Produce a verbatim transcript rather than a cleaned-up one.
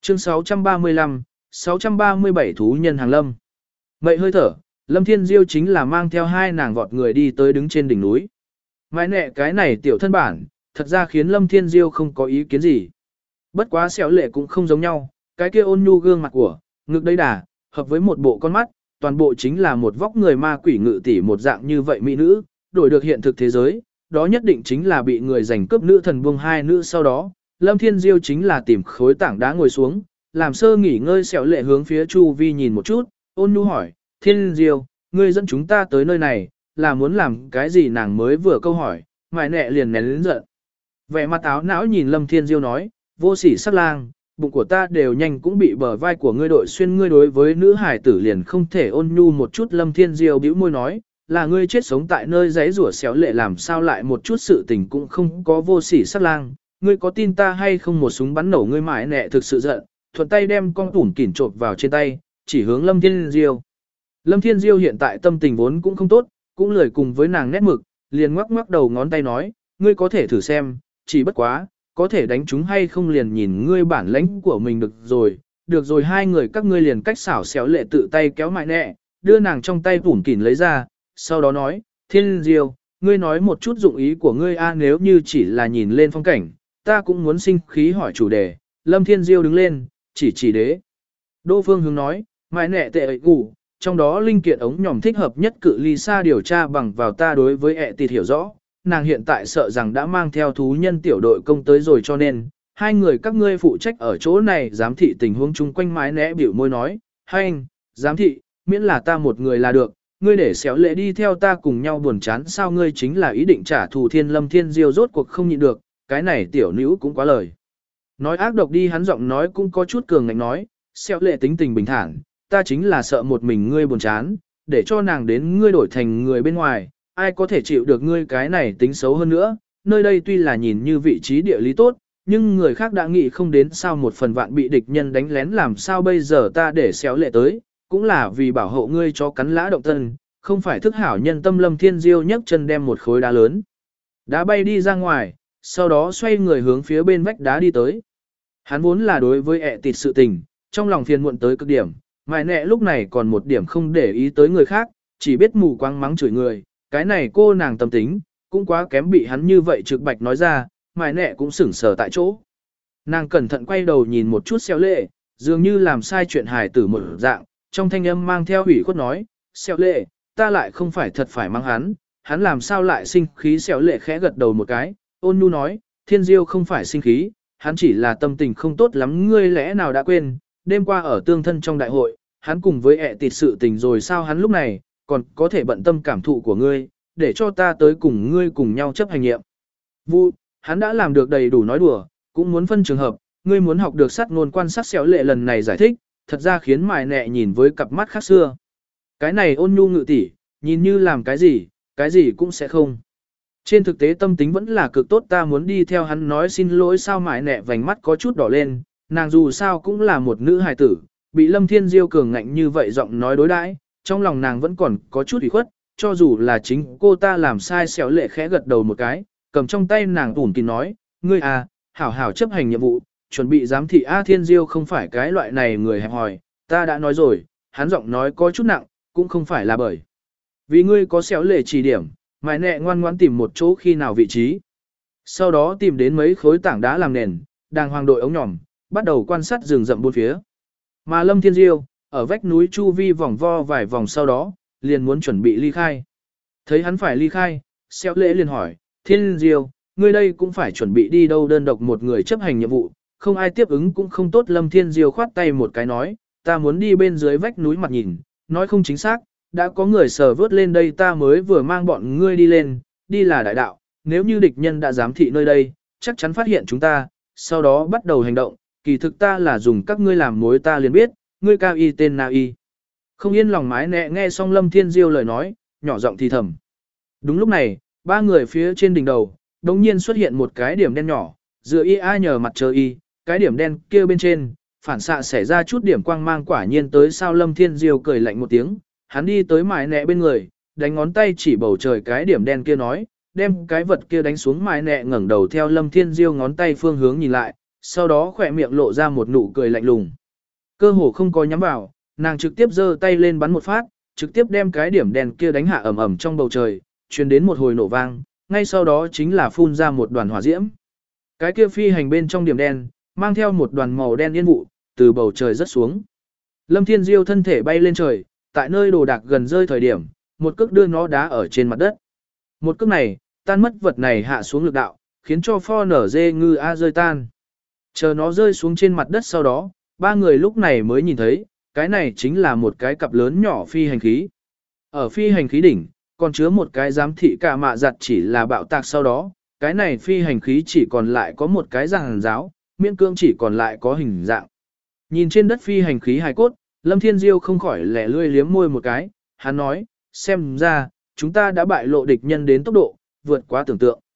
Chương sáu trăm ba mươi lăm, sáu trăm ba mươi bảy thú nhân hàng lâm. Mậy hơi thở, Lâm Thiên Diêu chính là mang theo hai nàng vọt người đi tới đứng trên đỉnh núi. Mãi nẹ cái này tiểu thân bản, thật ra khiến Lâm Thiên Diêu không có ý kiến gì. Bất quá xéo lệ cũng không giống nhau, cái kia ôn nhu gương mặt của, ngực đầy đà, hợp với một bộ con mắt, toàn bộ chính là một vóc người ma quỷ ngự tỷ một dạng như vậy mỹ nữ, đổi được hiện thực thế giới, đó nhất định chính là bị người giành cướp nữ thần buông hai nữ sau đó. Lâm Thiên Diêu chính là tìm khối tảng đá ngồi xuống, làm sơ nghỉ ngơi xéo lệ hướng phía chu vi nhìn một chút, ôn nhu hỏi, Thiên Diêu, ngươi dẫn chúng ta tới nơi này, là muốn làm cái gì nàng mới vừa câu hỏi, mải nẹ liền nén lớn giận. Vẻ mặt áo não nhìn Lâm Thiên Diêu nói, vô sỉ sắc lang, bụng của ta đều nhanh cũng bị bờ vai của ngươi đội xuyên, ngươi đối với nữ hải tử liền không thể ôn nhu một chút. Lâm Thiên Diêu bĩu môi nói, là ngươi chết sống tại nơi giấy rủa xéo lệ làm sao lại một chút sự tình cũng không có. Vô sỉ sắc lang, ngươi có tin ta hay không một súng bắn nổ ngươi. Mải nẹ thực sự giận, thuận tay đem con tủn kỉn trộn vào trên tay, chỉ hướng Lâm Thiên Diêu. Lâm Thiên Diêu hiện tại tâm tình vốn cũng không tốt, cũng lười cùng với nàng nét mực, liền ngoắc ngoắc đầu ngón tay nói, ngươi có thể thử xem, chỉ bất quá, có thể đánh chúng hay không liền nhìn ngươi bản lãnh của mình được rồi. Được rồi, hai người các ngươi liền cách xảo xéo lệ tự tay kéo mại nẹ, đưa nàng trong tay tủn kỉn lấy ra, sau đó nói, Thiên Diêu, ngươi nói một chút dụng ý của ngươi a. Nếu như chỉ là nhìn lên phong cảnh, ta cũng muốn sinh khí hỏi chủ đề. Lâm Thiên Diêu đứng lên, chỉ chỉ đế. Đỗ Phương Hướng nói, mại nẹ tệ ấy ngủ, trong đó linh kiện ống nhòm thích hợp nhất cự ly xa điều tra bằng vào ta đối với ẹ tịt hiểu rõ, nàng hiện tại sợ rằng đã mang theo thú nhân tiểu đội công tới rồi, cho nên hai người các ngươi phụ trách ở chỗ này giám thị tình huống chung quanh. Mái nẽ biểu môi nói, hai anh, giám thị, miễn là ta một người là được, ngươi để xéo lệ đi theo ta cùng nhau buồn chán sao, ngươi chính là ý định trả thù. Thiên Lâm Thiên Diêu rốt cuộc không nhịn được, cái này tiểu nữ cũng quá lời. Nói ác độc đi, hắn giọng nói cũng có chút cường ngạnh nói, xéo lệ tính tình bình thản, ta chính là sợ một mình ngươi buồn chán, để cho nàng đến ngươi đổi thành người bên ngoài, ai có thể chịu được ngươi cái này tính xấu hơn nữa. Nơi đây tuy là nhìn như vị trí địa lý tốt, nhưng người khác đã nghĩ không đến sao một phần vạn bị địch nhân đánh lén làm sao bây giờ. Ta để xéo lệ tới, cũng là vì bảo hộ ngươi cho cắn lã động thân, không phải thức hảo nhân tâm. Lâm Thiên Diêu nhấc chân đem một khối đá lớn, đá bay đi ra ngoài, sau đó xoay người hướng phía bên vách đá đi tới. Hắn vốn là đối với ẹ tịt sự tình, trong lòng phiền muộn tới cực điểm, mại nẹ lúc này còn một điểm không để ý tới người khác, chỉ biết mù quáng mắng chửi người. Cái này cô nàng tâm tính, cũng quá kém, bị hắn như vậy trực bạch nói ra, mại nẹ cũng sửng sờ tại chỗ. Nàng cẩn thận quay đầu nhìn một chút xéo lệ, dường như làm sai chuyện hài tử một dạng, trong thanh âm mang theo ủy khuất nói, xéo lệ, ta lại không phải thật phải mắng hắn, hắn làm sao lại sinh khí. Xéo lệ khẽ gật đầu một cái, ôn nhu nói, Thiên Diêu không phải sinh khí, hắn chỉ là tâm tình không tốt lắm. Ngươi lẽ nào đã quên, đêm qua ở tương thân trong đại hội, hắn cùng với ẹ tịt sự tình rồi sao, hắn lúc này còn có thể bận tâm cảm thụ của ngươi, để cho ta tới cùng ngươi cùng nhau chấp hành nhiệm vụ. Hắn đã làm được đầy đủ nói đùa, cũng muốn phân trường hợp, ngươi muốn học được sát ngôn quan sát. Xéo lệ lần này giải thích, thật ra khiến mài nẹ nhìn với cặp mắt khác xưa. Cái này ôn nhu ngự tỷ, nhìn như làm cái gì, cái gì cũng sẽ không. Trên thực tế tâm tính vẫn là cực tốt. Ta muốn đi theo hắn nói xin lỗi sao. Mài nẹ vành mắt có chút đỏ lên, nàng dù sao cũng là một nữ hài tử, bị Lâm Thiên Diêu cường ngạnh như vậy giọng nói đối đãi, trong lòng nàng vẫn còn có chút ủy khuất, cho dù là chính cô ta làm sai. Xéo lệ khẽ gật đầu một cái, cầm trong tay nàng tủn kín nói, ngươi à, hảo hảo chấp hành nhiệm vụ, chuẩn bị giám thị. A Thiên Diêu không phải cái loại này người hẹp hòi, ta đã nói rồi. Hắn giọng nói có chút nặng, cũng không phải là bởi vì ngươi có xéo lệ chỉ điểm, mài nẹ ngoan ngoãn tìm một chỗ khi nào vị trí, sau đó tìm đến mấy khối tảng đá làm nền, đàng hoàng đội ống nhòm, bắt đầu quan sát rừng rậm bốn phía. Mà Lâm Thiên Diêu, ở vách núi chu vi vòng vo vài vòng sau đó, liền muốn chuẩn bị ly khai. Thấy hắn phải ly khai, xéo lễ liền hỏi, Thiên Diêu, ngươi đây cũng phải chuẩn bị đi đâu? Đơn độc một người chấp hành nhiệm vụ, không ai tiếp ứng cũng không tốt. Lâm Thiên Diêu khoát tay một cái nói, ta muốn đi bên dưới vách núi mặt nhìn, nói không chính xác, đã có người sờ vớt lên đây, ta mới vừa mang bọn ngươi đi lên, đi là đại đạo, nếu như địch nhân đã giám thị nơi đây, chắc chắn phát hiện chúng ta, sau đó bắt đầu hành động, kỳ thực ta là dùng các ngươi làm mối. Ta liền biết, ngươi cao y tên nào y. Không yên lòng mái nẹ nghe xong Lâm Thiên Diêu lời nói, nhỏ giọng thì thầm. Đúng lúc này, ba người phía trên đỉnh đầu, đống nhiên xuất hiện một cái điểm đen nhỏ, dựa y ai nhờ mặt trời y, cái điểm đen kia bên trên, phản xạ xảy ra chút điểm quang mang. Quả nhiên tới sao. Lâm Thiên Diêu cười lạnh một tiếng, hắn đi tới mái nẹ bên người, đánh ngón tay chỉ bầu trời cái điểm đen kia nói, đem cái vật kia đánh xuống. Mái nẹ ngẩng đầu theo Lâm Thiên Diêu ngón tay phương hướng nhìn lại, sau đó khỏe miệng lộ ra một nụ cười lạnh lùng. Cơ hồ không có nhắm vào, nàng trực tiếp giơ tay lên bắn một phát, trực tiếp đem cái điểm đèn kia đánh hạ ầm ầm trong bầu trời, truyền đến một hồi nổ vang, ngay sau đó chính là phun ra một đoàn hỏa diễm. Cái kia phi hành bên trong điểm đen, mang theo một đoàn màu đen yên vụ, từ bầu trời rớt xuống. Lâm Thiên Diêu thân thể bay lên trời, tại nơi đồ đạc gần rơi thời điểm, một cước đưa nó đá ở trên mặt đất. Một cước này, tan mất vật này hạ xuống lực đạo, khiến cho pho nở dê ngư A rơi tan. Chờ nó rơi xuống trên mặt đất sau đó, ba người lúc này mới nhìn thấy, cái này chính là một cái cặp lớn nhỏ phi hành khí. Ở phi hành khí đỉnh, còn chứa một cái giám thị cả mạ giặt chỉ là bạo tạc sau đó, cái này phi hành khí chỉ còn lại có một cái giàn giáo, miễn cương chỉ còn lại có hình dạng. Nhìn trên đất phi hành khí hài cốt, Lâm Thiên Diêu không khỏi lẻ lươi liếm môi một cái, hắn nói, xem ra, chúng ta đã bại lộ địch nhân đến tốc độ, vượt quá tưởng tượng.